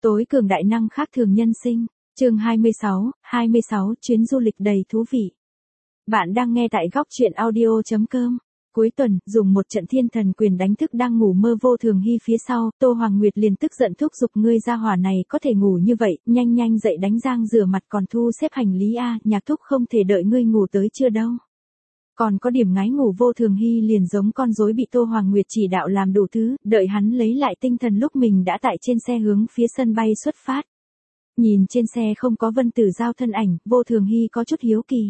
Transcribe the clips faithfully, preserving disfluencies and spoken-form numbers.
Tối cường đại năng khác thường nhân sinh, chương hai mươi sáu, hai mươi sáu chuyến du lịch đầy thú vị. Bạn đang nghe tại góc truyện audio chấm com. Cuối tuần, dùng một trận thiên thần quyền đánh thức đang ngủ mơ Vô Thường Hy phía sau, Tô Hoàng Nguyệt liền tức giận thúc giục ngươi ra hỏa này có thể ngủ như vậy, nhanh nhanh dậy đánh răng rửa mặt còn thu xếp hành lý a, nhạc thúc không thể đợi ngươi ngủ tới chưa đâu. Còn có điểm ngái ngủ Vô Thường Hy liền giống con rối bị Tô Hoàng Nguyệt chỉ đạo làm đủ thứ, đợi hắn lấy lại tinh thần lúc mình đã tại trên xe hướng phía sân bay xuất phát. Nhìn trên xe không có Vân Tử Giao thân ảnh, Vô Thường Hy có chút hiếu kỳ.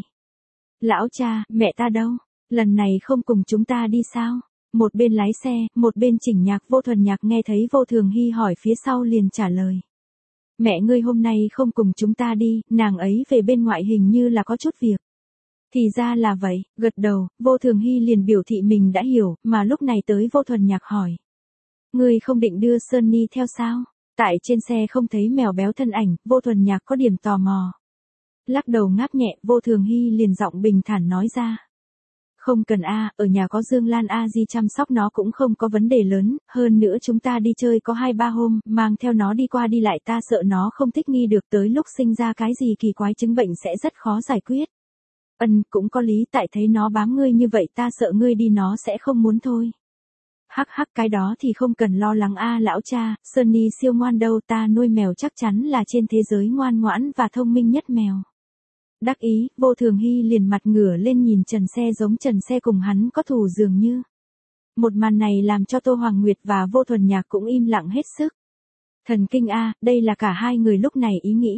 Lão cha, mẹ ta đâu? Lần này không cùng chúng ta đi sao? Một bên lái xe, một bên chỉnh nhạc. Vô Thuần Nhạc nghe thấy Vô Thường Hy hỏi phía sau liền trả lời. Mẹ ngươi hôm nay không cùng chúng ta đi, nàng ấy về bên ngoại hình như là có chút việc. Thì ra là vậy, gật đầu, Vô Thường Hy liền biểu thị mình đã hiểu, mà lúc này tới Vô Thuần Nhạc hỏi. Ngươi không định đưa Sunny theo sao? Tại trên xe không thấy mèo béo thân ảnh, Vô Thuần Nhạc có điểm tò mò. Lắc đầu ngáp nhẹ, Vô Thường Hy liền giọng bình thản nói ra. Không cần a, ở nhà có Dương Lan a di chăm sóc nó cũng không có vấn đề lớn, hơn nữa chúng ta đi chơi có hai ba hôm, mang theo nó đi qua đi lại ta sợ nó không thích nghi được tới lúc sinh ra cái gì kỳ quái chứng bệnh sẽ rất khó giải quyết. Ân, cũng có lý tại thấy nó bám ngươi như vậy ta sợ ngươi đi nó sẽ không muốn thôi. Hắc hắc cái đó thì không cần lo lắng a lão cha, Sunny siêu ngoan đâu ta nuôi mèo chắc chắn là trên thế giới ngoan ngoãn và thông minh nhất mèo. Đắc ý, Vô Thường Hy liền mặt ngửa lên nhìn Trần Xe giống Trần Xe cùng hắn có thù dường như. Một màn này làm cho Tô Hoàng Nguyệt và Vô Thuần Nhạc cũng im lặng hết sức. Thần kinh a, đây là cả hai người lúc này ý nghĩ.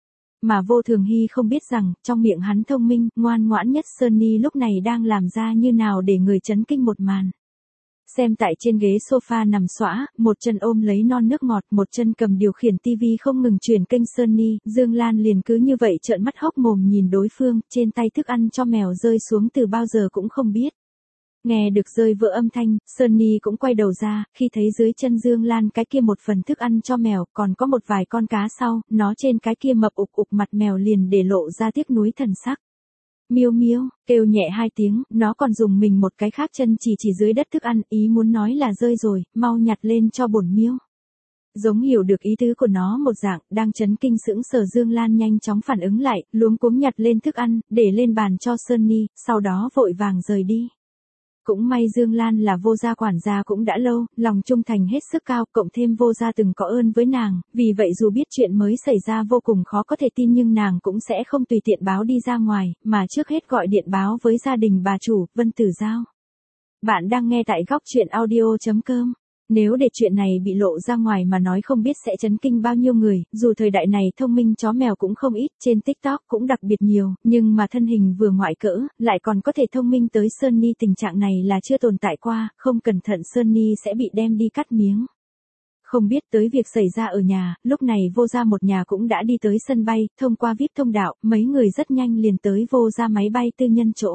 Mà Vô Thường Hy không biết rằng, trong miệng hắn thông minh, ngoan ngoãn nhất Sunny lúc này đang làm ra như nào để người chấn kinh một màn. Xem tại trên ghế sofa nằm xõa, một chân ôm lấy non nước ngọt, một chân cầm điều khiển tivi không ngừng truyền kênh Sunny, Dương Lan liền cứ như vậy trợn mắt hốc mồm nhìn đối phương, trên tay thức ăn cho mèo rơi xuống từ bao giờ cũng không biết. Nghe được rơi vỡ âm thanh, Sunny cũng quay đầu ra, khi thấy dưới chân Dương Lan cái kia một phần thức ăn cho mèo, còn có một vài con cá sau, nó trên cái kia mập ục ục mặt mèo liền để lộ ra tiếc nuối thần sắc. Miêu miêu, kêu nhẹ hai tiếng, nó còn dùng mình một cái khác chân chỉ chỉ dưới đất thức ăn, ý muốn nói là rơi rồi, mau nhặt lên cho bổn miêu. Giống hiểu được ý tứ của nó một dạng, đang chấn kinh sững sờ Dương Lan nhanh chóng phản ứng lại, luống cuống nhặt lên thức ăn, để lên bàn cho Sunny, sau đó vội vàng rời đi. Cũng may Dương Lan là Vô gia quản gia cũng đã lâu, lòng trung thành hết sức cao, cộng thêm Vô gia từng có ơn với nàng, vì vậy dù biết chuyện mới xảy ra vô cùng khó có thể tin nhưng nàng cũng sẽ không tùy tiện báo đi ra ngoài, mà trước hết gọi điện báo với gia đình bà chủ, Vân Tử Giao. Bạn đang nghe tại góc truyện audio chấm com. Nếu để chuyện này bị lộ ra ngoài mà nói không biết sẽ chấn kinh bao nhiêu người, dù thời đại này thông minh chó mèo cũng không ít, trên TikTok cũng đặc biệt nhiều, nhưng mà thân hình vừa ngoại cỡ, lại còn có thể thông minh tới Sunny tình trạng này là chưa tồn tại qua, không cẩn thận Sunny sẽ bị đem đi cắt miếng. Không biết tới việc xảy ra ở nhà, lúc này Vô gia một nhà cũng đã đi tới sân bay, thông qua víp thông đạo, mấy người rất nhanh liền tới Vô gia máy bay tư nhân chỗ.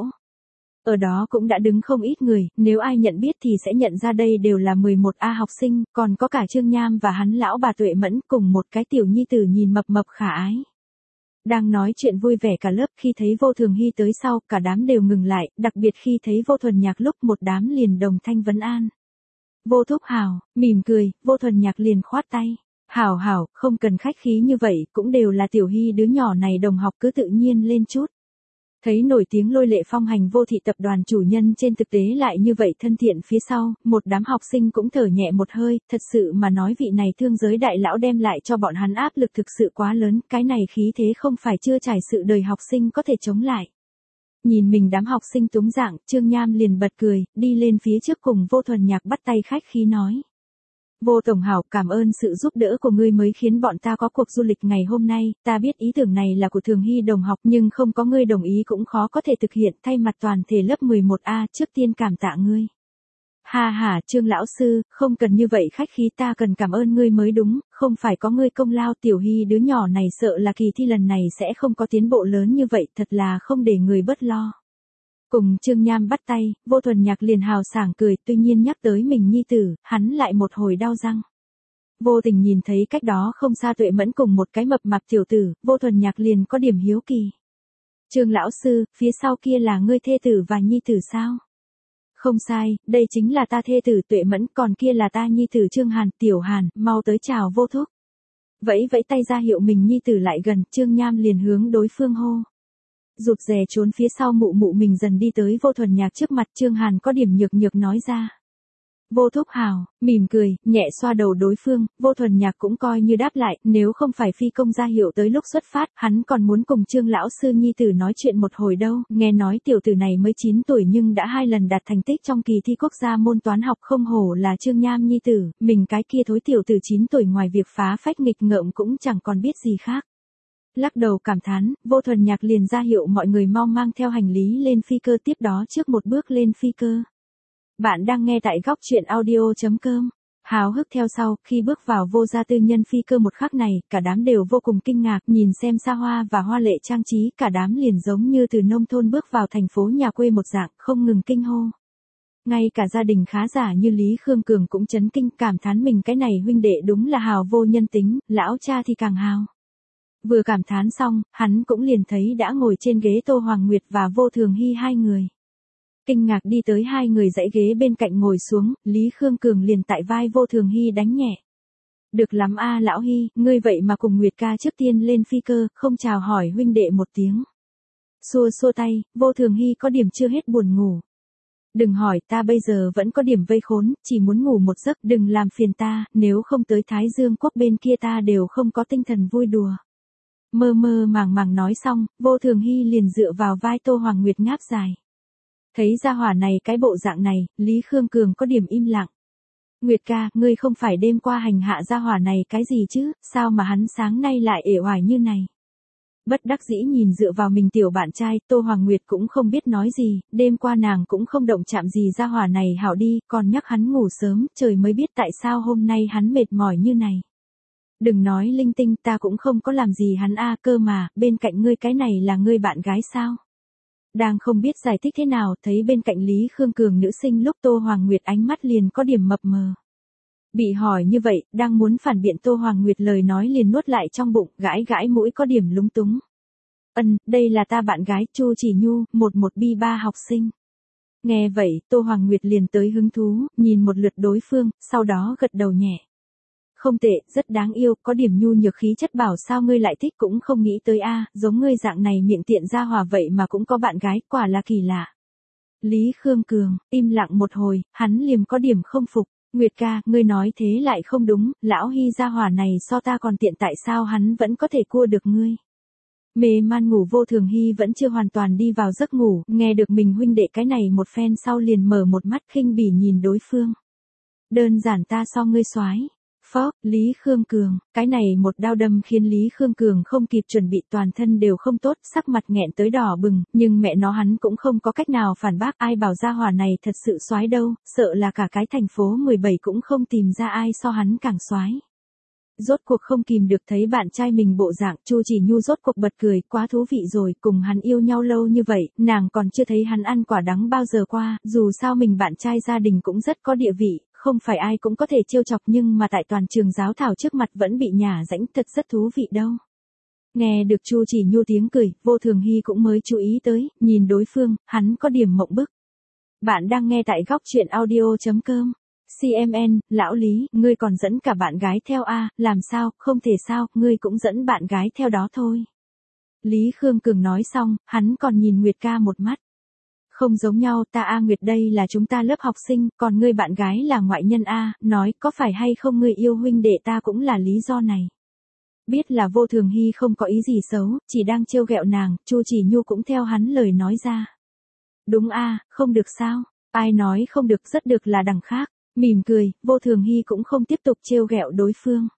Ở đó cũng đã đứng không ít người, nếu ai nhận biết thì sẽ nhận ra đây đều là mười một A học sinh, còn có cả Trương Nham và hắn lão bà Tuệ Mẫn cùng một cái tiểu nhi tử nhìn mập mập khả ái. Đang nói chuyện vui vẻ cả lớp khi thấy Vô Thường Hy tới sau, cả đám đều ngừng lại, đặc biệt khi thấy Vô Thuần Nhạc lúc một đám liền đồng thanh vấn an. Vô thúc hảo, mỉm cười, Vô Thuần Nhạc liền khoát tay. Hảo hảo, không cần khách khí như vậy, cũng đều là tiểu Hy đứa nhỏ này đồng học cứ tự nhiên lên chút. Thấy nổi tiếng lôi lệ phong hành Vô thị tập đoàn chủ nhân trên thực tế lại như vậy thân thiện phía sau, một đám học sinh cũng thở nhẹ một hơi, thật sự mà nói vị này thương giới đại lão đem lại cho bọn hắn áp lực thực sự quá lớn, cái này khí thế không phải chưa trải sự đời học sinh có thể chống lại. Nhìn mình đám học sinh túng dạng, Trương Nham liền bật cười, đi lên phía trước cùng Vô Thuần Nhạc bắt tay khách khí nói. Vô Tổng hảo, cảm ơn sự giúp đỡ của ngươi mới khiến bọn ta có cuộc du lịch ngày hôm nay, ta biết ý tưởng này là của Thường Hy đồng học nhưng không có ngươi đồng ý cũng khó có thể thực hiện, thay mặt toàn thể lớp mười một A trước tiên cảm tạ ngươi. Ha ha, Trương lão sư, không cần như vậy khách khí ta cần cảm ơn ngươi mới đúng, không phải có ngươi công lao tiểu Hy đứa nhỏ này sợ là kỳ thi lần này sẽ không có tiến bộ lớn như vậy, thật là không để người bớt lo. Cùng Trương Nham bắt tay, Vô Thuần Nhạc liền hào sảng cười, tuy nhiên nhắc tới mình nhi tử, hắn lại một hồi đau răng. Vô tình nhìn thấy cách đó không xa Tuệ Mẫn cùng một cái mập mạp tiểu tử, Vô Thuần Nhạc liền có điểm hiếu kỳ. Trương lão sư, phía sau kia là ngươi thê tử và nhi tử sao? Không sai, đây chính là ta thê tử Tuệ Mẫn, còn kia là ta nhi tử Trương Hàn, Tiểu Hàn, mau tới chào Vô thúc. Vẫy vẫy tay ra hiệu mình nhi tử lại gần, Trương Nham liền hướng đối phương hô. Rụt rè trốn phía sau mụ mụ mình dần đi tới Vô Thuần Nhạc trước mặt, Trương Hàn có điểm nhược nhược nói ra. Vô thúc hào, mỉm cười, nhẹ xoa đầu đối phương, Vô Thuần Nhạc cũng coi như đáp lại, nếu không phải phi công ra hiệu tới lúc xuất phát, hắn còn muốn cùng Trương lão sư nhi tử nói chuyện một hồi đâu, nghe nói tiểu tử này mới chín tuổi nhưng đã hai lần đạt thành tích trong kỳ thi quốc gia môn toán học, không hổ là Trương Nham nhi tử, mình cái kia thối tiểu tử chín tuổi ngoài việc phá phách nghịch ngợm cũng chẳng còn biết gì khác. Lắc đầu cảm thán, Vô Thuần Nhạc liền ra hiệu mọi người mau mang theo hành lý lên phi cơ, tiếp đó trước một bước lên phi cơ. Bạn đang nghe tại góc truyện audio chấm com. Háo hức theo sau, khi bước vào Vô gia tư nhân phi cơ một khắc này, cả đám đều vô cùng kinh ngạc, nhìn xem xa hoa và hoa lệ trang trí, cả đám liền giống như từ nông thôn bước vào thành phố nhà quê một dạng, không ngừng kinh hô. Ngay cả gia đình khá giả như Lý Khương Cường cũng chấn kinh, cảm thán mình cái này huynh đệ đúng là hào vô nhân tính, lão cha thì càng hào. Vừa cảm thán xong, hắn cũng liền thấy đã ngồi trên ghế Tô Hoàng Nguyệt và Vô Thường Hy hai người. Kinh ngạc đi tới hai người dãy ghế bên cạnh ngồi xuống, Lý Khương Cường liền tại vai Vô Thường Hy đánh nhẹ. Được lắm a lão Hy, ngươi vậy mà cùng Nguyệt ca trước tiên lên phi cơ, không chào hỏi huynh đệ một tiếng. Xua xua tay, Vô Thường Hy có điểm chưa hết buồn ngủ. Đừng hỏi, ta bây giờ vẫn có điểm vây khốn, chỉ muốn ngủ một giấc, đừng làm phiền ta, nếu không tới Thái Dương quốc bên kia ta đều không có tinh thần vui đùa. Mơ mơ màng màng nói xong, Vô Thường Hy liền dựa vào vai Tô Hoàng Nguyệt ngáp dài. Thấy gia hỏa này cái bộ dạng này, Lý Khương Cường có điểm im lặng. Nguyệt ca, ngươi không phải đêm qua hành hạ gia hỏa này cái gì chứ, sao mà hắn sáng nay lại ể oải như này. Bất đắc dĩ nhìn dựa vào mình tiểu bạn trai, Tô Hoàng Nguyệt cũng không biết nói gì, đêm qua nàng cũng không động chạm gì gia hỏa này hảo đi, còn nhắc hắn ngủ sớm, trời mới biết tại sao hôm nay hắn mệt mỏi như này. Đừng nói linh tinh, ta cũng không có làm gì hắn a, cơ mà, bên cạnh ngươi cái này là ngươi bạn gái sao? Đang không biết giải thích thế nào, thấy bên cạnh Lý Khương Cường nữ sinh lúc Tô Hoàng Nguyệt ánh mắt liền có điểm mập mờ. Bị hỏi như vậy, đang muốn phản biện Tô Hoàng Nguyệt lời nói liền nuốt lại trong bụng, gãi gãi mũi có điểm lúng túng. Ân, đây là ta bạn gái, Chu Chỉ Nhu, một một bi ba học sinh. Nghe vậy, Tô Hoàng Nguyệt liền tới hứng thú, nhìn một lượt đối phương, sau đó gật đầu nhẹ. Không tệ, rất đáng yêu, có điểm nhu nhược khí chất, bảo sao ngươi lại thích cũng không nghĩ tới a, giống ngươi dạng này miệng tiện ra hòa vậy mà cũng có bạn gái, quả là kỳ lạ. Lý Khương Cường, im lặng một hồi, hắn liềm có điểm không phục, Nguyệt ca, ngươi nói thế lại không đúng, lão Hy gia hỏa này so ta còn tiện, tại sao hắn vẫn có thể cua được ngươi. Mê man ngủ Vô Thường Hy vẫn chưa hoàn toàn đi vào giấc ngủ, nghe được mình huynh đệ cái này một phen sau liền mở một mắt khinh bỉ nhìn đối phương. Đơn giản ta so ngươi soái. Phó, Lý Khương Cường, cái này một đao đâm khiến Lý Khương Cường không kịp chuẩn bị, toàn thân đều không tốt, sắc mặt nghẹn tới đỏ bừng, nhưng mẹ nó hắn cũng không có cách nào phản bác, ai bảo gia hỏa này thật sự soái đâu, sợ là cả cái thành phố mười bảy cũng không tìm ra ai so hắn càng soái. Rốt cuộc không kìm được thấy bạn trai mình bộ dạng, Chu Chỉ Nhu rốt cuộc bật cười, quá thú vị rồi, cùng hắn yêu nhau lâu như vậy, nàng còn chưa thấy hắn ăn quả đắng bao giờ qua, dù sao mình bạn trai gia đình cũng rất có địa vị, không phải ai cũng có thể trêu chọc, nhưng mà tại toàn trường giáo thảo trước mặt vẫn bị nhả rãnh, thật rất thú vị đâu. Nghe được Chu Chỉ Nhu tiếng cười, Vô Thường Hy cũng mới chú ý tới, nhìn đối phương, hắn có điểm mộng bức. Bạn đang nghe tại góc truyện audio chấm com. xê em en, lão Lý, ngươi còn dẫn cả bạn gái theo a, làm sao, không thể sao, ngươi cũng dẫn bạn gái theo đó thôi. Lý Khương Cường nói xong, hắn còn nhìn Nguyệt ca một mắt. Không giống nhau, ta a Nguyệt đây là chúng ta lớp học sinh, còn ngươi bạn gái là ngoại nhân a, nói có phải hay không ngươi yêu huynh đệ ta cũng là lý do này. Biết là Vô Thường Hy không có ý gì xấu, chỉ đang trêu ghẹo nàng, Chu Chỉ Nhu cũng theo hắn lời nói ra. Đúng a, không được sao, ai nói không được, rất được là đằng khác. Mỉm cười, Vô Thường Hy cũng không tiếp tục trêu ghẹo đối phương.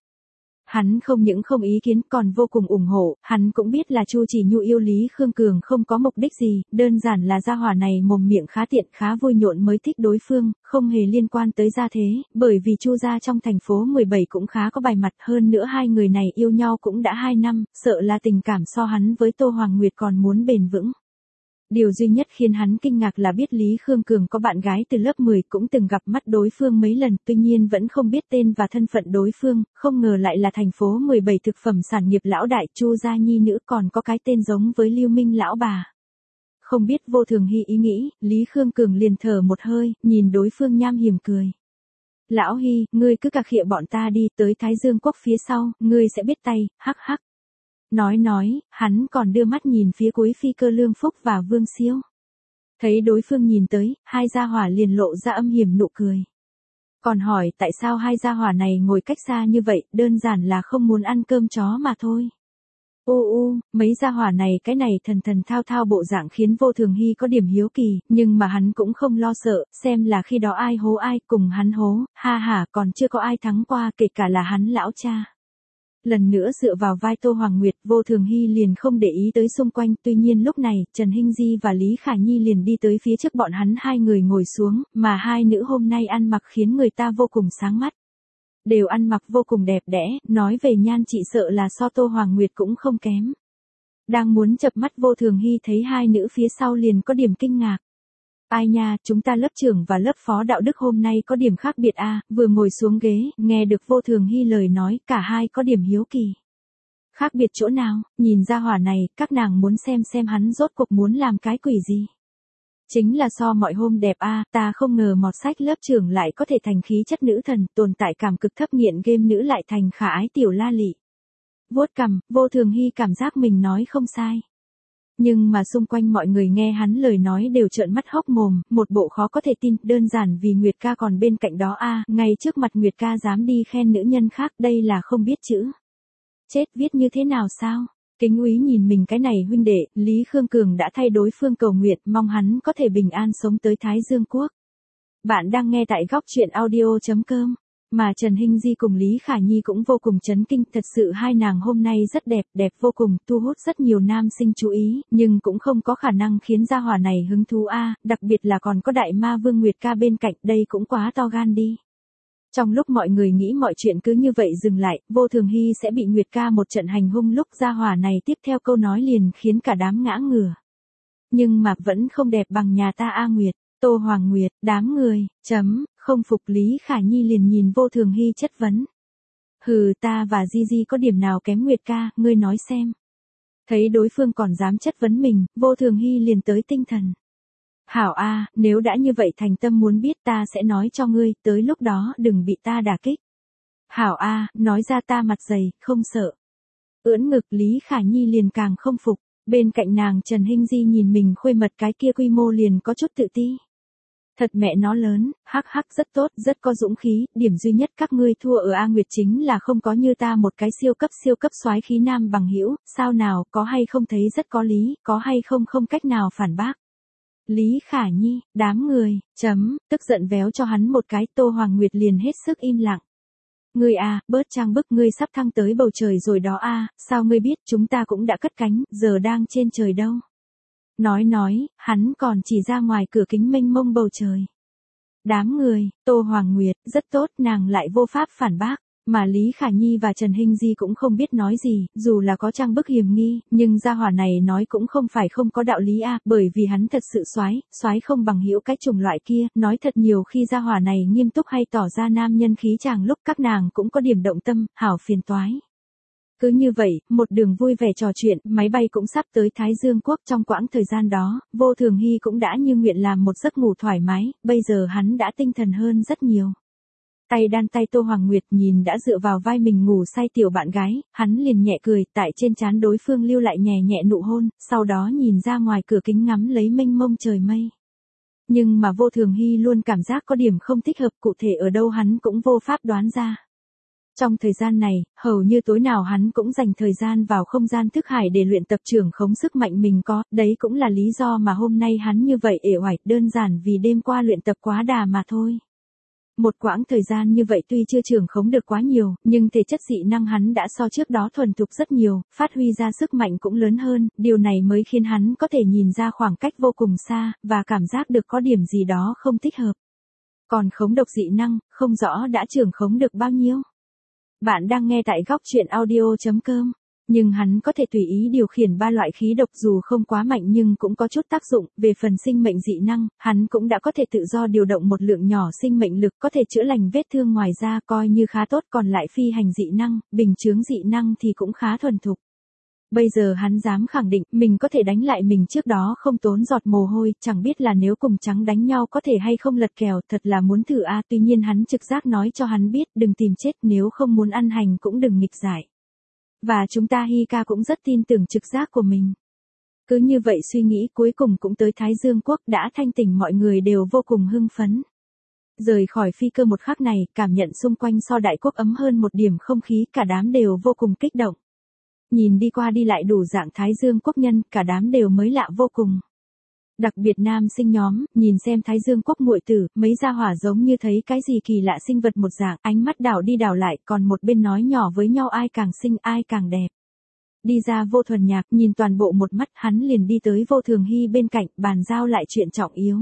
Hắn không những không ý kiến còn vô cùng ủng hộ, hắn cũng biết là Chu Chỉ Nhu yêu Lý Khương Cường không có mục đích gì, đơn giản là gia hỏa này mồm miệng khá tiện khá vui nhộn mới thích đối phương, không hề liên quan tới gia thế, bởi vì Chu gia trong thành phố mười bảy cũng khá có bài mặt, hơn nữa hai người này yêu nhau cũng đã hai năm, sợ là tình cảm so hắn với Tô Hoàng Nguyệt còn muốn bền vững. Điều duy nhất khiến hắn kinh ngạc là biết Lý Khương Cường có bạn gái từ lớp mười, cũng từng gặp mắt đối phương mấy lần, tuy nhiên vẫn không biết tên và thân phận đối phương, không ngờ lại là thành phố mười bảy thực phẩm sản nghiệp lão đại Chu gia nhi nữ, còn có cái tên giống với Lưu Minh lão bà. Không biết Vô Thường Hy ý nghĩ, Lý Khương Cường liền thở một hơi, nhìn đối phương nham hiểm cười. Lão Hy, ngươi cứ cà khịa bọn ta đi, tới Thái Dương Quốc phía sau, ngươi sẽ biết tay, hắc hắc. Nói nói, hắn còn đưa mắt nhìn phía cuối phi cơ Lương Phúc và Vương Siêu. Thấy đối phương nhìn tới, hai gia hỏa liền lộ ra âm hiểm nụ cười. Còn hỏi tại sao hai gia hỏa này ngồi cách xa như vậy, đơn giản là không muốn ăn cơm chó mà thôi. Ô u, mấy gia hỏa này cái này thần thần thao thao bộ dạng khiến Vô Thường Hy có điểm hiếu kỳ, nhưng mà hắn cũng không lo sợ, xem là khi đó ai hố ai, cùng hắn hố, ha ha, còn chưa có ai thắng qua kể cả là hắn lão cha. Lần nữa dựa vào vai Tô Hoàng Nguyệt, Vô Thường Hy liền không để ý tới xung quanh, tuy nhiên lúc này, Trần Hinh Di và Lý Khả Nhi liền đi tới phía trước bọn hắn hai người ngồi xuống, mà hai nữ hôm nay ăn mặc khiến người ta vô cùng sáng mắt. Đều ăn mặc vô cùng đẹp đẽ, nói về nhan chị sợ là so Tô Hoàng Nguyệt cũng không kém. Đang muốn chập mắt Vô Thường Hy thấy hai nữ phía sau liền có điểm kinh ngạc. Ai nha, chúng ta lớp trưởng và lớp phó đạo đức hôm nay có điểm khác biệt a à, vừa ngồi xuống ghế, nghe được Vô Thường Hy lời nói, cả hai có điểm hiếu kỳ. Khác biệt chỗ nào, nhìn ra hỏa này, các nàng muốn xem xem hắn rốt cuộc muốn làm cái quỷ gì. Chính là so mọi hôm đẹp a à, ta không ngờ mọt sách lớp trưởng lại có thể thành khí chất nữ thần, tồn tại cảm cực thấp nghiện game nữ lại thành khả ái tiểu la lị. Vuốt cằm, Vô Thường Hy cảm giác mình nói không sai. Nhưng mà xung quanh mọi người nghe hắn lời nói đều trợn mắt hốc mồm, một bộ khó có thể tin, đơn giản vì Nguyệt ca còn bên cạnh đó a à, ngay trước mặt Nguyệt ca dám đi khen nữ nhân khác, đây là không biết chữ. Chết viết như thế nào sao? Kính úy nhìn mình cái này huynh đệ, Lý Khương Cường đã thay đối phương cầu nguyện, mong hắn có thể bình an sống tới Thái Dương Quốc. Bạn đang nghe tại góc truyện audio chấm com. Mà Trần Hinh Di cùng Lý Khả Nhi cũng vô cùng chấn kinh, thật sự hai nàng hôm nay rất đẹp, đẹp vô cùng, thu hút rất nhiều nam sinh chú ý, nhưng cũng không có khả năng khiến gia hỏa này hứng thú a, à, đặc biệt là còn có đại ma vương Nguyệt ca bên cạnh, đây cũng quá to gan đi. Trong lúc mọi người nghĩ mọi chuyện cứ như vậy dừng lại, Vô Thường Hy sẽ bị Nguyệt ca một trận hành hung lúc gia hỏa này tiếp theo câu nói liền khiến cả đám ngã ngửa. Nhưng mà vẫn không đẹp bằng nhà ta a Nguyệt. Tô Hoàng Nguyệt, đám người, chấm, không phục Lý Khả Nhi liền nhìn Vô Thường Hy chất vấn. Hừ, ta và Di Di có điểm nào kém Nguyệt ca, ngươi nói xem. Thấy đối phương còn dám chất vấn mình, Vô Thường Hy liền tới tinh thần. Hảo a, à, nếu đã như vậy thành tâm muốn biết ta sẽ nói cho ngươi, tới lúc đó đừng bị ta đả kích. Hảo a, à, nói ra ta mặt dày, không sợ. Ưỡn ngực Lý Khả Nhi liền càng không phục, bên cạnh nàng Trần Hinh Di nhìn mình khuê mật cái kia quy mô liền có chút tự ti. Thật mẹ nó lớn, hắc hắc rất tốt, rất có dũng khí, điểm duy nhất các ngươi thua ở A Nguyệt chính là không có như ta một cái siêu cấp siêu cấp soái khí nam bằng hữu, sao nào, có hay không thấy rất có lý, có hay không không cách nào phản bác. Lý Khả Nhi, đám người, chấm, tức giận véo cho hắn một cái, Tô Hoàng Nguyệt liền hết sức im lặng. Ngươi à, bớt trang bức, ngươi sắp thăng tới bầu trời rồi đó a, à, sao ngươi biết chúng ta cũng đã cất cánh, giờ đang trên trời đâu. Nói nói, hắn còn chỉ ra ngoài cửa kính mênh mông bầu trời. Đám người, Tô Hoàng Nguyệt, rất tốt, nàng lại vô pháp phản bác. Mà Lý Khả Nhi và Trần Hinh Di cũng không biết nói gì, dù là có trang bức hiểm nghi, nhưng gia hỏa này nói cũng không phải không có đạo lý a, à, bởi vì hắn thật sự soái, soái không bằng hữu cái chủng loại kia, nói thật nhiều khi gia hỏa này nghiêm túc hay tỏ ra nam nhân khí chàng lúc các nàng cũng có điểm động tâm, hảo phiền toái. Cứ như vậy, một đường vui vẻ trò chuyện, máy bay cũng sắp tới Thái Dương Quốc. Trong quãng thời gian đó, Vô Thường Hy cũng đã như nguyện làm một giấc ngủ thoải mái, bây giờ hắn đã tinh thần hơn rất nhiều. Tay đan tay Tô Hoàng Nguyệt nhìn đã dựa vào vai mình ngủ say tiểu bạn gái, hắn liền nhẹ cười, tại trên trán đối phương lưu lại nhẹ nhẹ nụ hôn, sau đó nhìn ra ngoài cửa kính ngắm lấy mênh mông trời mây. Nhưng mà Vô Thường Hy luôn cảm giác có điểm không thích hợp, cụ thể ở đâu hắn cũng vô pháp đoán ra. Trong thời gian này, hầu như tối nào hắn cũng dành thời gian vào không gian thức hải để luyện tập trưởng khống sức mạnh mình có, đấy cũng là lý do mà hôm nay hắn như vậy uể oải, đơn giản vì đêm qua luyện tập quá đà mà thôi. Một quãng thời gian như vậy tuy chưa trưởng khống được quá nhiều, nhưng thể chất dị năng hắn đã so trước đó thuần thục rất nhiều, phát huy ra sức mạnh cũng lớn hơn, điều này mới khiến hắn có thể nhìn ra khoảng cách vô cùng xa, và cảm giác được có điểm gì đó không thích hợp. Còn khống độc dị năng, không rõ đã trưởng khống được bao nhiêu. Bạn đang nghe tại góc truyện audio chấm com. Nhưng hắn có thể tùy ý điều khiển ba loại khí độc dù không quá mạnh nhưng cũng có chút tác dụng, về phần sinh mệnh dị năng, hắn cũng đã có thể tự do điều động một lượng nhỏ sinh mệnh lực có thể chữa lành vết thương ngoài ra coi như khá tốt, còn lại phi hành dị năng, bình chướng dị năng thì cũng khá thuần thục. Bây giờ hắn dám khẳng định mình có thể đánh lại mình trước đó không tốn giọt mồ hôi, chẳng biết là nếu cùng trắng đánh nhau có thể hay không lật kèo, thật là muốn thử a. Tuy nhiên hắn trực giác nói cho hắn biết đừng tìm chết, nếu không muốn ăn hành cũng đừng nghịch giải. Và chúng ta Hika cũng rất tin tưởng trực giác của mình. Cứ như vậy suy nghĩ cuối cùng cũng tới Thái Dương Quốc đã thanh tỉnh, mọi người đều vô cùng hưng phấn. Rời khỏi phi cơ một khắc này, cảm nhận xung quanh so đại quốc ấm hơn một điểm không khí, cả đám đều vô cùng kích động. Nhìn đi qua đi lại đủ dạng Thái Dương Quốc nhân, cả đám đều mới lạ vô cùng. Đặc biệt nam sinh nhóm, nhìn xem Thái Dương Quốc muội tử, mấy gia hỏa giống như thấy cái gì kỳ lạ sinh vật một dạng, ánh mắt đảo đi đảo lại, còn một bên nói nhỏ với nhau ai càng xinh ai càng đẹp. Đi ra Vô Thuần Nhạc, nhìn toàn bộ một mắt, hắn liền đi tới Vô Thường Hy bên cạnh, bàn giao lại chuyện trọng yếu.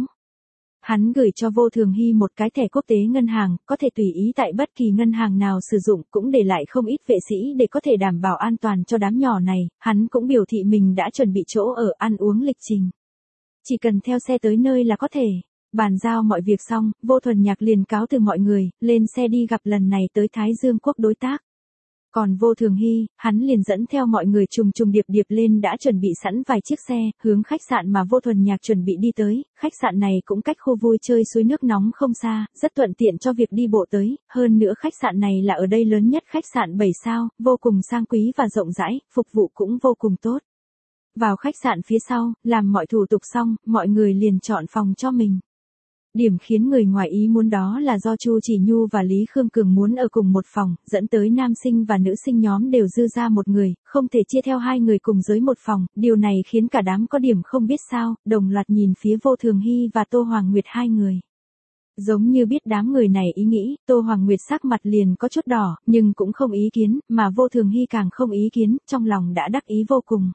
Hắn gửi cho Vô Thường Hy một cái thẻ quốc tế ngân hàng, có thể tùy ý tại bất kỳ ngân hàng nào sử dụng, cũng để lại không ít vệ sĩ để có thể đảm bảo an toàn cho đám nhỏ này, hắn cũng biểu thị mình đã chuẩn bị chỗ ở, ăn uống lịch trình. Chỉ cần theo xe tới nơi là có thể. Bàn giao mọi việc xong, Vô Thuần Nhạc liền cáo từ mọi người, lên xe đi gặp lần này tới Thái Dương Quốc đối tác. Còn Vô Thường Hy, hắn liền dẫn theo mọi người trùng trùng điệp điệp lên đã chuẩn bị sẵn vài chiếc xe, hướng khách sạn mà Vô Thuần Nhạc chuẩn bị đi tới. Khách sạn này cũng cách khu vui chơi suối nước nóng không xa, rất thuận tiện cho việc đi bộ tới. Hơn nữa khách sạn này là ở đây lớn nhất khách sạn bảy sao, vô cùng sang quý và rộng rãi, phục vụ cũng vô cùng tốt. Vào khách sạn phía sau, làm mọi thủ tục xong, mọi người liền chọn phòng cho mình. Điểm khiến người ngoài ý muốn đó là do Chu Chỉ Nhu và Lý Khương Cường muốn ở cùng một phòng, dẫn tới nam sinh và nữ sinh nhóm đều dư ra một người, không thể chia theo hai người cùng dưới một phòng, điều này khiến cả đám có điểm không biết sao, đồng loạt nhìn phía Vô Thường Hy và Tô Hoàng Nguyệt hai người. Giống như biết đám người này ý nghĩ, Tô Hoàng Nguyệt sắc mặt liền có chút đỏ, nhưng cũng không ý kiến, mà Vô Thường Hy càng không ý kiến, trong lòng đã đắc ý vô cùng.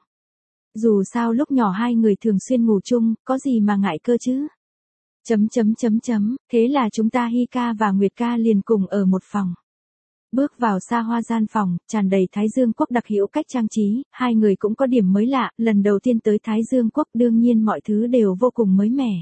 Dù sao lúc nhỏ hai người thường xuyên ngủ chung, có gì mà ngại cơ chứ? Chấm chấm chấm chấm, thế là chúng ta Hika và Nguyệt ca liền cùng ở một phòng. Bước vào xa hoa gian phòng, tràn đầy Thái Dương Quốc đặc hữu cách trang trí, hai người cũng có điểm mới lạ, lần đầu tiên tới Thái Dương Quốc đương nhiên mọi thứ đều vô cùng mới mẻ.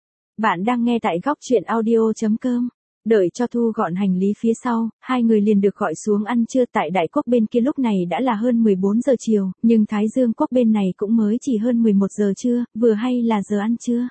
Bạn đang nghe tại góc truyện audio chấm com. Đợi cho thu gọn hành lý phía sau, hai người liền được gọi xuống ăn trưa tại Đại Quốc bên kia lúc này đã là hơn mười bốn giờ chiều, nhưng Thái Dương Quốc bên này cũng mới chỉ hơn mười một giờ trưa, vừa hay là giờ ăn trưa.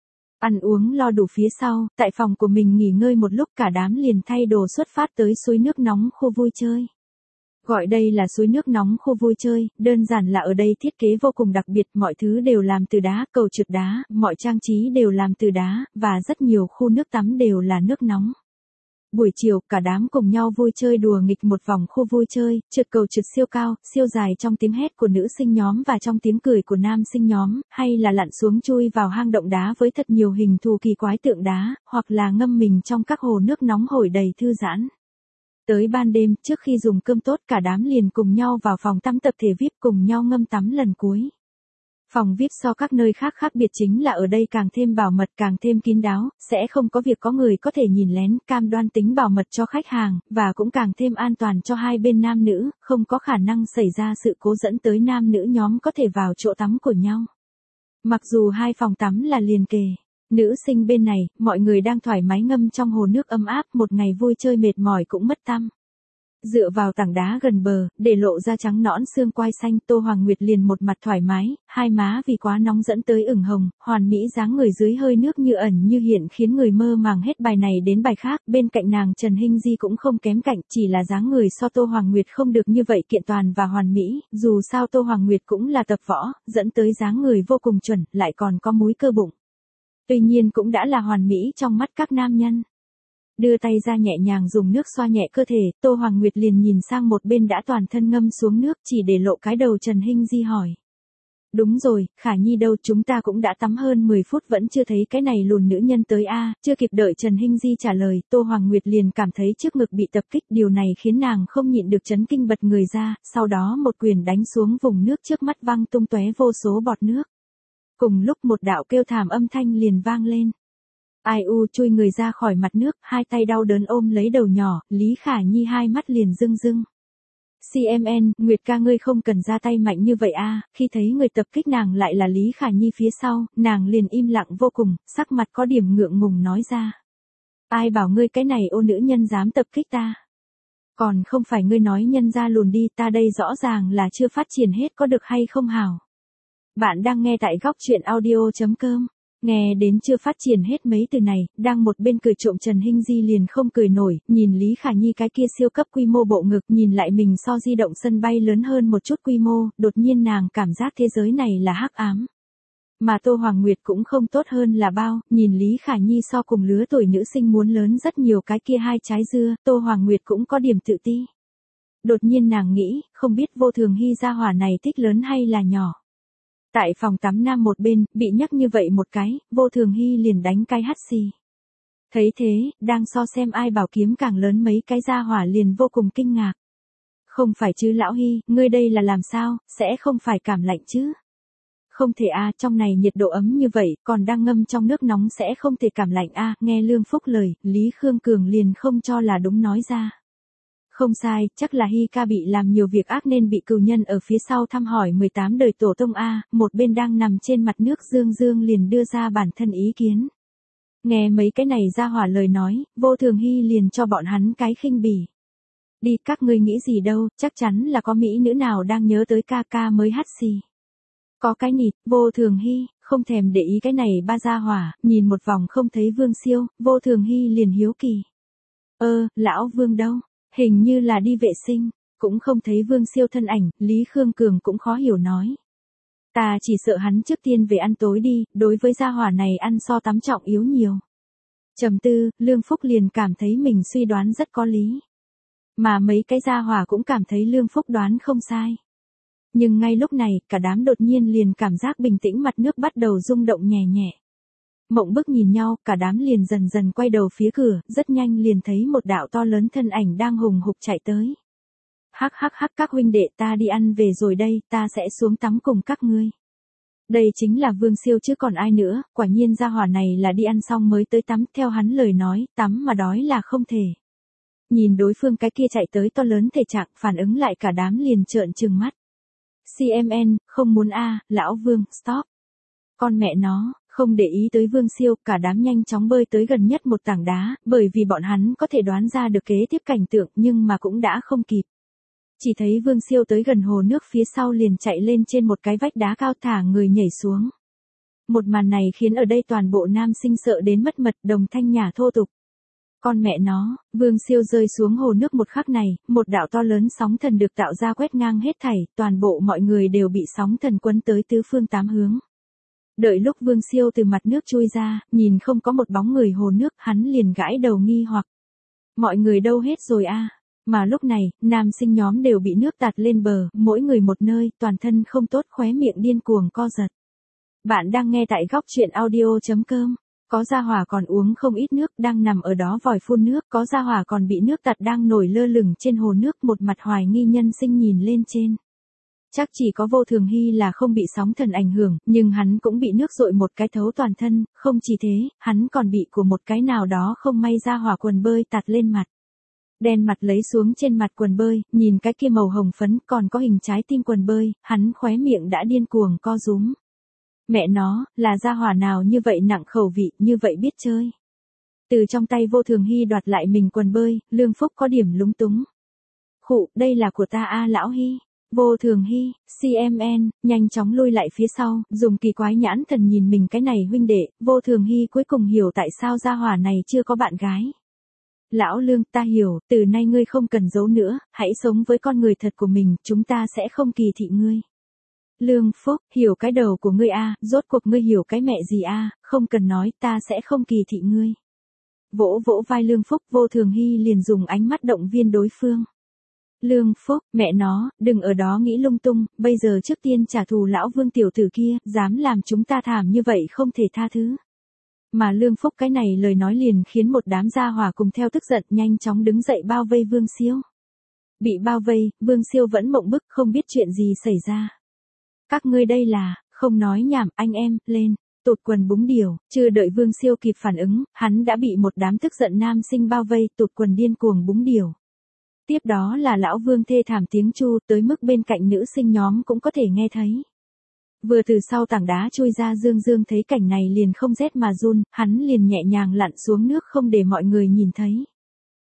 Ăn uống lo đủ phía sau, tại phòng của mình nghỉ ngơi một lúc cả đám liền thay đồ xuất phát tới suối nước nóng khu vui chơi. Gọi đây là suối nước nóng khu vui chơi, đơn giản là ở đây thiết kế vô cùng đặc biệt, mọi thứ đều làm từ đá, cầu trượt đá, mọi trang trí đều làm từ đá, và rất nhiều khu nước tắm đều là nước nóng. Buổi chiều, cả đám cùng nhau vui chơi đùa nghịch một vòng khu vui chơi, trượt cầu trượt siêu cao, siêu dài trong tiếng hét của nữ sinh nhóm và trong tiếng cười của nam sinh nhóm, hay là lặn xuống chui vào hang động đá với thật nhiều hình thù kỳ quái tượng đá, hoặc là ngâm mình trong các hồ nước nóng hổi đầy thư giãn. Tới ban đêm, trước khi dùng cơm tốt cả đám liền cùng nhau vào phòng tắm tập thể vi ai pi cùng nhau ngâm tắm lần cuối. Phòng vi ai pi so các nơi khác khác biệt chính là ở đây càng thêm bảo mật, càng thêm kín đáo, sẽ không có việc có người có thể nhìn lén, cam đoan tính bảo mật cho khách hàng, và cũng càng thêm an toàn cho hai bên nam nữ, không có khả năng xảy ra sự cố dẫn tới nam nữ nhóm có thể vào chỗ tắm của nhau. Mặc dù hai phòng tắm là liền kề, nữ sinh bên này, mọi người đang thoải mái ngâm trong hồ nước ấm áp, một ngày vui chơi mệt mỏi cũng mất tăm. Dựa vào tảng đá gần bờ, để lộ ra trắng nõn xương quai xanh, Tô Hoàng Nguyệt liền một mặt thoải mái, hai má vì quá nóng dẫn tới ửng hồng, hoàn mỹ dáng người dưới hơi nước như ẩn như hiện khiến người mơ màng hết bài này đến bài khác, bên cạnh nàng Trần Hinh Di cũng không kém cạnh, chỉ là dáng người so Tô Hoàng Nguyệt không được như vậy kiện toàn và hoàn mỹ, dù sao Tô Hoàng Nguyệt cũng là tập võ, dẫn tới dáng người vô cùng chuẩn, lại còn có múi cơ bụng. Tuy nhiên cũng đã là hoàn mỹ trong mắt các nam nhân. Đưa tay ra nhẹ nhàng dùng nước xoa nhẹ cơ thể, Tô Hoàng Nguyệt liền nhìn sang một bên đã toàn thân ngâm xuống nước chỉ để lộ cái đầu Trần Hinh Di hỏi. Đúng rồi, Khả Nhi đâu, chúng ta cũng đã tắm hơn mười phút vẫn chưa thấy cái này lùn nữ nhân tới a. Chưa kịp đợi Trần Hinh Di trả lời, Tô Hoàng Nguyệt liền cảm thấy trước ngực bị tập kích, điều này khiến nàng không nhịn được chấn kinh bật người ra, sau đó một quyền đánh xuống vùng nước trước mắt văng tung tóe vô số bọt nước. Cùng lúc một đạo kêu thảm âm thanh liền vang lên. Ai u chui người ra khỏi mặt nước, hai tay đau đớn ôm lấy đầu nhỏ, Lý Khả Nhi hai mắt liền rưng rưng. xê em en, Nguyệt ca ngươi không cần ra tay mạnh như vậy a. Khi thấy người tập kích nàng lại là Lý Khả Nhi phía sau, nàng liền im lặng vô cùng, sắc mặt có điểm ngượng ngùng nói ra. Ai bảo ngươi cái này ô nữ nhân dám tập kích ta. Còn không phải ngươi nói nhân ra lùn đi, ta đây rõ ràng là chưa phát triển hết có được hay không hảo. Bạn đang nghe tại góc chuyện audio.com. Nghe đến chưa phát triển hết mấy từ này, đang một bên cười trộm Trần Hinh Di liền không cười nổi, nhìn Lý Khả Nhi cái kia siêu cấp quy mô bộ ngực, nhìn lại mình so di động sân bay lớn hơn một chút quy mô, đột nhiên nàng cảm giác thế giới này là hắc ám. Mà Tô Hoàng Nguyệt cũng không tốt hơn là bao, nhìn Lý Khả Nhi so cùng lứa tuổi nữ sinh muốn lớn rất nhiều cái kia hai trái dưa, Tô Hoàng Nguyệt cũng có điểm tự ti. Đột nhiên nàng nghĩ, không biết Vô Thường Hy gia hỏa này thích lớn hay là nhỏ. Tại phòng tắm nam một bên, bị nhắc như vậy một cái, Vô Thường Hy liền đánh cái hắt xì. Thấy thế, đang so xem ai bảo kiếm càng lớn mấy cái gia hỏa liền vô cùng kinh ngạc. Không phải chứ lão Hy, ngươi đây là làm sao, sẽ không phải cảm lạnh chứ. Không thể a, trong này nhiệt độ ấm như vậy, còn đang ngâm trong nước nóng sẽ không thể cảm lạnh a, nghe Lương Phúc lời, Lý Khương Cường liền không cho là đúng nói ra. Không sai, chắc là Hy ca bị làm nhiều việc ác nên bị cừu nhân ở phía sau thăm hỏi mười tám đời tổ tông a, một bên đang nằm trên mặt nước Dương Dương liền đưa ra bản thân ý kiến. Nghe mấy cái này ra hỏa lời nói, Vô Thường Hy liền cho bọn hắn cái khinh bỉ. Đi, các ngươi nghĩ gì đâu, chắc chắn là có mỹ nữ nào đang nhớ tới ca ca mới hắt xì. Có cái nịt, Vô Thường Hy, không thèm để ý cái này ba gia hỏa, nhìn một vòng không thấy Vương Siêu, Vô Thường Hy liền hiếu kỳ. Ơ, lão Vương đâu? Hình như là đi vệ sinh, cũng không thấy Vương Siêu thân ảnh, Lý Khương Cường cũng khó hiểu nói. Ta chỉ sợ hắn trước tiên về ăn tối đi, đối với gia hỏa này ăn so tắm trọng yếu nhiều. Trầm tư, Lương Phúc liền cảm thấy mình suy đoán rất có lý. Mà mấy cái gia hỏa cũng cảm thấy Lương Phúc đoán không sai. Nhưng ngay lúc này, cả đám đột nhiên liền cảm giác bình tĩnh, mặt nước bắt đầu rung động nhẹ nhẹ. Mộng bức nhìn nhau, cả đám liền dần dần quay đầu phía cửa, rất nhanh liền thấy một đạo to lớn thân ảnh đang hùng hục chạy tới. Hắc hắc hắc, các huynh đệ, ta đi ăn về rồi đây, ta sẽ xuống tắm cùng các ngươi. Đây chính là Vương Siêu chứ còn ai nữa, quả nhiên gia hỏa này là đi ăn xong mới tới tắm, theo hắn lời nói, tắm mà đói là không thể. Nhìn đối phương cái kia chạy tới to lớn thể trạng, phản ứng lại cả đám liền trợn trừng mắt. xê em en, không muốn a, lão Vương, stop. Con mẹ nó, không để ý tới Vương Siêu, cả đám nhanh chóng bơi tới gần nhất một tảng đá, bởi vì bọn hắn có thể đoán ra được kế tiếp cảnh tượng nhưng mà cũng đã không kịp. Chỉ thấy Vương Siêu tới gần hồ nước phía sau liền chạy lên trên một cái vách đá cao thả người nhảy xuống. Một màn này khiến ở đây toàn bộ nam sinh sợ đến mất mật, đồng thanh nhả thô tục. Con mẹ nó, Vương Siêu rơi xuống hồ nước một khắc này, một đạo to lớn sóng thần được tạo ra quét ngang hết thảy, toàn bộ mọi người đều bị sóng thần quấn tới tứ phương tám hướng. Đợi lúc Vương Siêu từ mặt nước chui ra, nhìn không có một bóng người hồ nước, hắn liền gãi đầu nghi hoặc. Mọi người đâu hết rồi a? Mà lúc này, nam sinh nhóm đều bị nước tạt lên bờ, mỗi người một nơi, toàn thân không tốt, khóe miệng điên cuồng co giật. Bạn đang nghe tại góc chuyện audio.com. Có gia hỏa còn uống không ít nước, đang nằm ở đó vòi phun nước, có gia hỏa còn bị nước tạt đang nổi lơ lửng trên hồ nước, một mặt hoài nghi nhân sinh nhìn lên trên. Chắc chỉ có Vô Thường Hy là không bị sóng thần ảnh hưởng, nhưng hắn cũng bị nước dội một cái thấu toàn thân, không chỉ thế, hắn còn bị của một cái nào đó không may ra hỏa quần bơi tạt lên mặt. Đen mặt lấy xuống trên mặt quần bơi, nhìn cái kia màu hồng phấn còn có hình trái tim quần bơi, hắn khóe miệng đã điên cuồng co rúm. Mẹ nó, là gia hỏa nào như vậy nặng khẩu vị, như vậy biết chơi. Từ trong tay Vô Thường Hy đoạt lại mình quần bơi, Lương Phúc có điểm lúng túng. Khụ, đây là của ta a lão Hy. Vô Thường Hy, xê em en, nhanh chóng lui lại phía sau, dùng kỳ quái nhãn thần nhìn mình cái này huynh đệ, Vô Thường Hy cuối cùng hiểu tại sao gia hỏa này chưa có bạn gái. Lão Lương, ta hiểu, từ nay ngươi không cần giấu nữa, hãy sống với con người thật của mình, chúng ta sẽ không kỳ thị ngươi. Lương Phúc, hiểu cái đầu của ngươi a, rốt cuộc ngươi hiểu cái mẹ gì a, không cần nói, ta sẽ không kỳ thị ngươi. Vỗ vỗ vai Lương Phúc, Vô Thường Hy liền dùng ánh mắt động viên đối phương. Lương Phúc, mẹ nó, đừng ở đó nghĩ lung tung, bây giờ trước tiên trả thù lão Vương tiểu tử kia, dám làm chúng ta thảm như vậy không thể tha thứ. Mà Lương Phúc cái này lời nói liền khiến một đám gia hỏa cùng theo tức giận nhanh chóng đứng dậy bao vây Vương Siêu. Bị bao vây, Vương Siêu vẫn mộng bức không biết chuyện gì xảy ra. Các ngươi đây là, không nói nhảm, anh em, lên, tụt quần búng điều, chưa đợi Vương Siêu kịp phản ứng, hắn đã bị một đám tức giận nam sinh bao vây, tụt quần điên cuồng búng điều. Tiếp đó là lão Vương thê thảm tiếng chu, tới mức bên cạnh nữ sinh nhóm cũng có thể nghe thấy. Vừa từ sau tảng đá chui ra Dương Dương thấy cảnh này liền không rét mà run, hắn liền nhẹ nhàng lặn xuống nước không để mọi người nhìn thấy.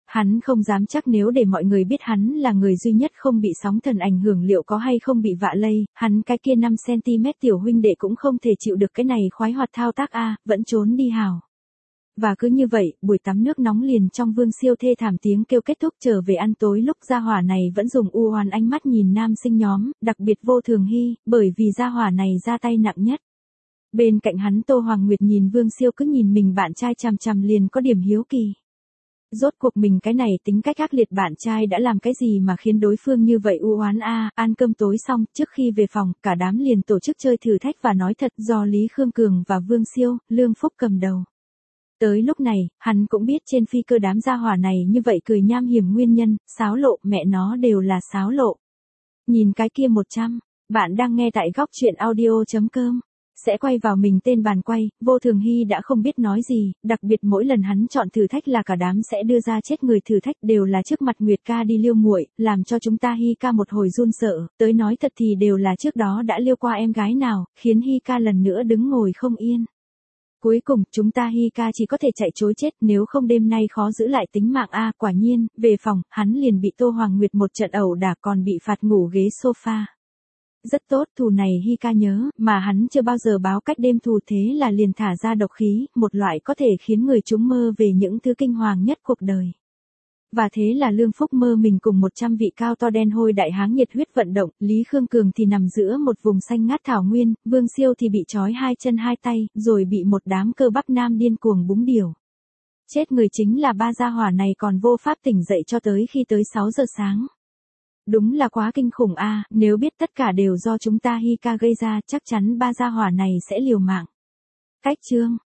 Hắn không dám chắc nếu để mọi người biết hắn là người duy nhất không bị sóng thần ảnh hưởng liệu có hay không bị vạ lây, hắn cái kia năm xăng-ti-mét tiểu huynh đệ cũng không thể chịu được cái này khoái hoạt thao tác a, vẫn trốn đi hào. Và cứ như vậy, buổi tắm nước nóng liền trong Vương Siêu thê thảm tiếng kêu kết thúc trở về ăn tối lúc gia hỏa này vẫn dùng u oán ánh mắt nhìn nam sinh nhóm, đặc biệt Vô Thường Hy, bởi vì gia hỏa này ra tay nặng nhất. Bên cạnh hắn Tô Hoàng Nguyệt nhìn Vương Siêu cứ nhìn mình bạn trai chằm chằm liền có điểm hiếu kỳ. Rốt cuộc mình cái này tính cách ác liệt bạn trai đã làm cái gì mà khiến đối phương như vậy u oán a. Ăn cơm tối xong, trước khi về phòng, cả đám liền tổ chức chơi thử thách và nói thật do Lý Khương Cường và Vương Siêu, Lương Phúc cầm đầu. Tới lúc này, hắn cũng biết trên phi cơ đám gia hỏa này như vậy cười nham hiểm nguyên nhân, xáo lộ, mẹ nó đều là xáo lộ. Nhìn cái kia một trăm, bạn đang nghe tại góc truyện audio chấm com. Sẽ quay vào mình tên bàn quay, Vô Thường Hy đã không biết nói gì, đặc biệt mỗi lần hắn chọn thử thách là cả đám sẽ đưa ra chết người thử thách đều là trước mặt Nguyệt ca đi liêu muội, làm cho chúng ta Hy ca một hồi run sợ, tới nói thật thì đều là trước đó đã liêu qua em gái nào, khiến Hy ca lần nữa đứng ngồi không yên. Cuối cùng, chúng ta Hy ca chỉ có thể chạy trối chết nếu không đêm nay khó giữ lại tính mạng a. Quả nhiên, về phòng, hắn liền bị Tô Hoàng Nguyệt một trận ẩu đả còn bị phạt ngủ ghế sofa. Rất tốt, thù này Hy ca nhớ, mà hắn chưa bao giờ báo cách đêm thù thế là liền thả ra độc khí, một loại có thể khiến người chúng mơ về những thứ kinh hoàng nhất cuộc đời. Và thế là Lương Phúc mơ mình cùng một trăm vị cao to đen hôi đại háng nhiệt huyết vận động, Lý Khương Cường thì nằm giữa một vùng xanh ngát thảo nguyên, Vương Siêu thì bị trói hai chân hai tay, rồi bị một đám cơ bắp nam điên cuồng búng điều. Chết người chính là ba gia hỏa này còn vô pháp tỉnh dậy cho tới khi tới sáu giờ sáng. Đúng là quá kinh khủng a, nếu biết tất cả đều do chúng ta Hy ca gây ra chắc chắn ba gia hỏa này sẽ liều mạng. Cách chương